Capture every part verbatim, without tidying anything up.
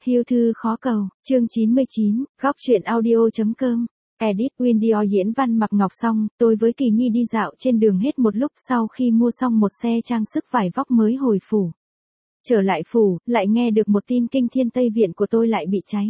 Hiếu thư khó cầu, chương chín mươi chín, góc truyện audio.com. Edit Windio diễn văn Mạc Ngọc xong, tôi với Kỳ Nhi đi dạo trên đường hết một lúc sau khi mua xong một xe trang sức vải vóc mới hồi phủ. Trở lại phủ, lại nghe được một tin kinh thiên Tây Viện của tôi lại bị cháy.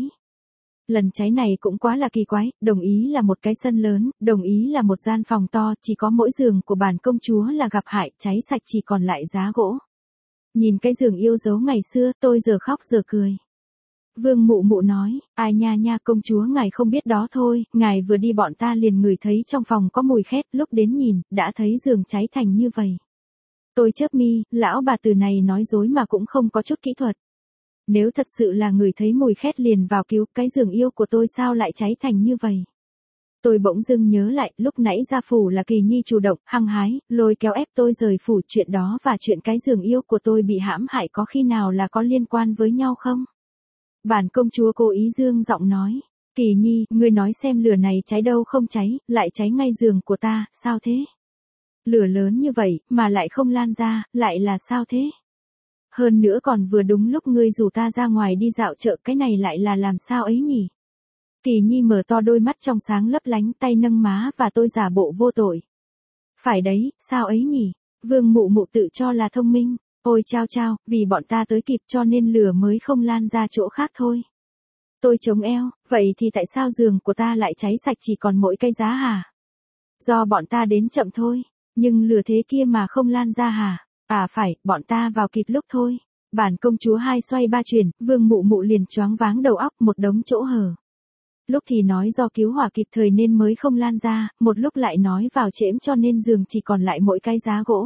Lần cháy này cũng quá là kỳ quái, đồng ý là một cái sân lớn, đồng ý là một gian phòng to, chỉ có mỗi giường của bản công chúa là gặp hại, cháy sạch chỉ còn lại giá gỗ. Nhìn cái giường yêu dấu ngày xưa, tôi giờ khóc giờ cười. Vương Mụ Mụ nói, ai nha nha công chúa ngài không biết đó thôi, ngài vừa đi bọn ta liền ngửi thấy trong phòng có mùi khét, lúc đến nhìn, đã thấy giường cháy thành như vậy. Tôi chớp mi, lão bà từ này nói dối mà cũng không có chút kỹ thuật. Nếu thật sự là người thấy mùi khét liền vào cứu, cái giường yêu của tôi sao lại cháy thành như vậy? Tôi bỗng dưng nhớ lại, lúc nãy ra phủ là Kỳ Nhi chủ động, hăng hái, lôi kéo ép tôi rời phủ, chuyện đó và chuyện cái giường yêu của tôi bị hãm hại có khi nào là có liên quan với nhau không? Bản công chúa cố ý dương giọng nói, Kỳ Nhi, ngươi nói xem lửa này cháy đâu không cháy, lại cháy ngay giường của ta, sao thế? Lửa lớn như vậy, mà lại không lan ra, lại là sao thế? Hơn nữa còn vừa đúng lúc ngươi rủ ta ra ngoài đi dạo chợ, cái này lại là làm sao ấy nhỉ? Kỳ Nhi mở to đôi mắt trong sáng lấp lánh, tay nâng má và tôi giả bộ vô tội. Phải đấy, sao ấy nhỉ? Vương Mụ Mụ tự cho là thông minh. Ôi chao chao, vì bọn ta tới kịp cho nên lửa mới không lan ra chỗ khác thôi. Tôi chống eo, vậy thì tại sao giường của ta lại cháy sạch chỉ còn mỗi cây giá hả? Do bọn ta đến chậm thôi, nhưng lửa thế kia mà không lan ra hả? À phải, bọn ta vào kịp lúc thôi. Bản công chúa hai xoay ba chuyển, Vương Mụ Mụ liền choáng váng đầu óc, một đống chỗ hở. Lúc thì nói do cứu hỏa kịp thời nên mới không lan ra, một lúc lại nói vào trễ cho nên giường chỉ còn lại mỗi cái giá gỗ.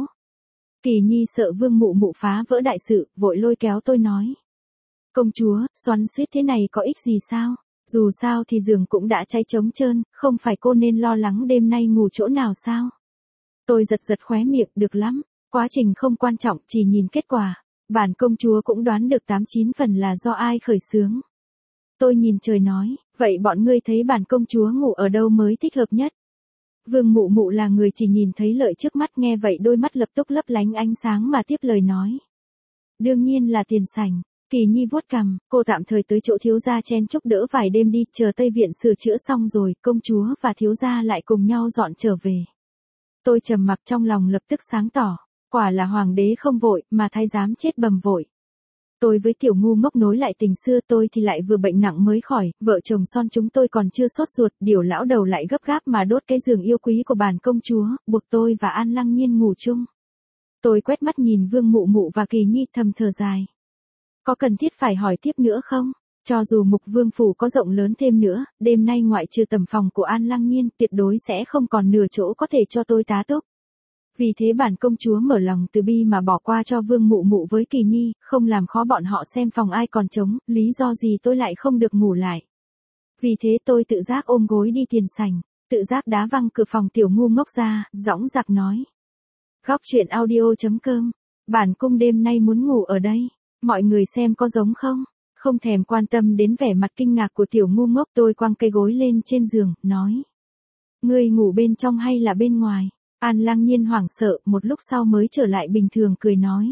Kỳ Nhi sợ Vương Mụ Mụ phá vỡ đại sự, vội lôi kéo tôi nói. Công chúa, xoắn xuýt thế này có ích gì sao? Dù sao thì giường cũng đã cháy trống trơn, không phải cô nên lo lắng đêm nay ngủ chỗ nào sao? Tôi giật giật khóe miệng, được lắm, quá trình không quan trọng, chỉ nhìn kết quả. Bản công chúa cũng đoán được tám chín phần là do ai khởi xướng. Tôi nhìn trời nói, vậy bọn ngươi thấy bản công chúa ngủ ở đâu mới thích hợp nhất? Vương Mụ Mụ là người chỉ nhìn thấy lợi trước mắt, nghe vậy đôi mắt lập tức lấp lánh ánh sáng mà tiếp lời nói. Đương nhiên là tiền sảnh. Kỳ Nhi vuốt cằm, cô tạm thời tới chỗ thiếu gia chen chúc đỡ vài đêm đi, chờ Tây Viện sửa chữa xong rồi, công chúa và thiếu gia lại cùng nhau dọn trở về. Tôi trầm mặc trong lòng lập tức sáng tỏ, quả là hoàng đế không vội, mà thái giám chết bầm vội. Tôi với tiểu ngu ngốc nối lại tình xưa, tôi thì lại vừa bệnh nặng mới khỏi, vợ chồng son chúng tôi còn chưa sốt ruột, điều lão đầu lại gấp gáp mà đốt cái giường yêu quý của bản công chúa, buộc tôi và An Lăng Nhiên ngủ chung. Tôi quét mắt nhìn Vương Mụ Mụ và Kỳ Nhi thầm thở dài. Có cần thiết phải hỏi tiếp nữa không? Cho dù Mục Vương phủ có rộng lớn thêm nữa, đêm nay ngoại trừ tầm phòng của An Lăng Nhiên, tuyệt đối sẽ không còn nửa chỗ có thể cho tôi tá túc. Vì thế bản công chúa mở lòng từ bi mà bỏ qua cho Vương Mụ Mụ với Kỳ Nhi, không làm khó bọn họ xem phòng ai còn trống, lý do gì tôi lại không được ngủ lại. Vì thế tôi tự giác ôm gối đi tiền sảnh, tự giác đá văng cửa phòng tiểu ngu ngốc ra, dõng dạc nói. Góc truyện audio.com, bản cung đêm nay muốn ngủ ở đây, mọi người xem có giống không? Không thèm quan tâm đến vẻ mặt kinh ngạc của tiểu ngu ngốc, tôi quăng cây gối lên trên giường, nói. Ngươi ngủ bên trong hay là bên ngoài? An Lăng Nhiên hoảng sợ, một lúc sau mới trở lại bình thường cười nói.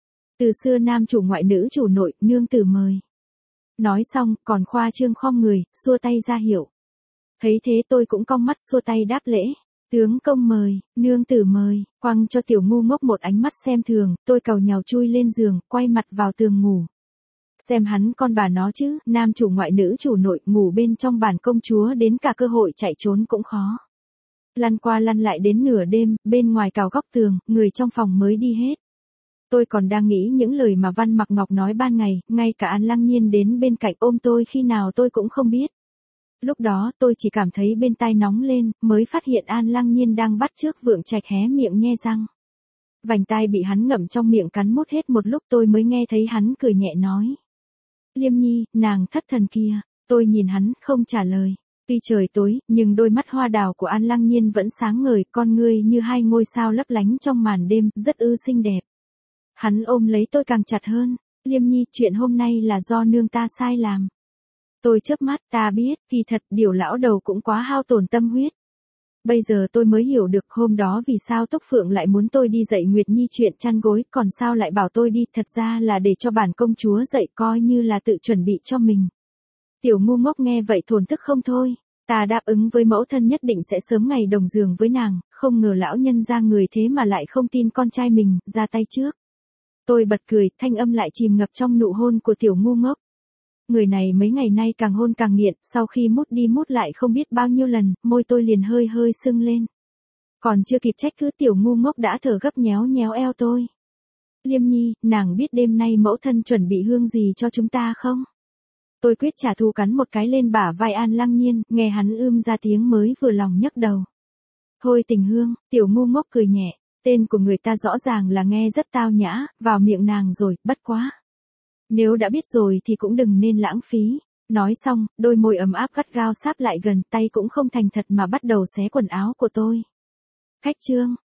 Từ xưa nam chủ ngoại nữ chủ nội, nương tử mời. Nói xong, còn khoa trương khom người, xua tay ra hiệu. Thấy thế tôi cũng cong mắt xua tay đáp lễ. Tướng công mời, nương tử mời, quăng cho tiểu ngu ngốc một ánh mắt xem thường, tôi càu nhàu chui lên giường, quay mặt vào tường ngủ. Xem hắn con bà nó chứ, nam chủ ngoại nữ chủ nội, ngủ bên trong bản công chúa đến cả cơ hội chạy trốn cũng khó. Lăn qua lăn lại đến nửa đêm, bên ngoài cào góc tường, người trong phòng mới đi hết. Tôi còn đang nghĩ những lời mà Văn Mạc Ngọc nói ban ngày, ngay cả An Lăng Nhiên đến bên cạnh ôm tôi khi nào tôi cũng không biết. Lúc đó tôi chỉ cảm thấy bên tai nóng lên, mới phát hiện An Lăng Nhiên đang bắt chước Vượng Trạch hé miệng nhe răng. Vành tai bị hắn ngậm trong miệng cắn mốt hết, một lúc tôi mới nghe thấy hắn cười nhẹ nói. Liêm Nhi, nàng thất thần kia. Tôi nhìn hắn, không trả lời. Tuy trời tối, nhưng đôi mắt hoa đào của An Lăng Nhiên vẫn sáng ngời, con ngươi như hai ngôi sao lấp lánh trong màn đêm, rất ư xinh đẹp. Hắn ôm lấy tôi càng chặt hơn. Liêm Nhi, chuyện hôm nay là do nương ta sai làm. Tôi chớp mắt, ta biết, kỳ thật, điều lão đầu cũng quá hao tổn tâm huyết. Bây giờ tôi mới hiểu được hôm đó vì sao Túc Phượng lại muốn tôi đi dạy Nguyệt Nhi chuyện chăn gối, còn sao lại bảo tôi đi, thật ra là để cho bản công chúa dạy, coi như là tự chuẩn bị cho mình. Tiểu ngu ngốc nghe vậy thổn thức không thôi. Ta đáp ứng với mẫu thân nhất định sẽ sớm ngày đồng giường với nàng, không ngờ lão nhân ra người thế mà lại không tin con trai mình, ra tay trước. Tôi bật cười, thanh âm lại chìm ngập trong nụ hôn của tiểu ngu ngốc. Người này mấy ngày nay càng hôn càng nghiện, sau khi mút đi mút lại không biết bao nhiêu lần, môi tôi liền hơi hơi sưng lên. Còn chưa kịp trách cứ, tiểu ngu ngốc đã thở gấp nhéo nhéo eo tôi. Liêm Nhi, nàng biết đêm nay mẫu thân chuẩn bị hương gì cho chúng ta không? Tôi quyết trả thù, cắn một cái lên bả vai An Lăng Nhiên, nghe hắn ưm ra tiếng mới vừa lòng nhấc đầu. Thôi tình hương, tiểu ngu ngốc cười nhẹ, tên của người ta rõ ràng là nghe rất tao nhã, vào miệng nàng rồi, bất quá. Nếu đã biết rồi thì cũng đừng nên lãng phí. Nói xong, đôi môi ấm áp gắt gao sáp lại gần, tay cũng không thành thật mà bắt đầu xé quần áo của tôi. Khách trương,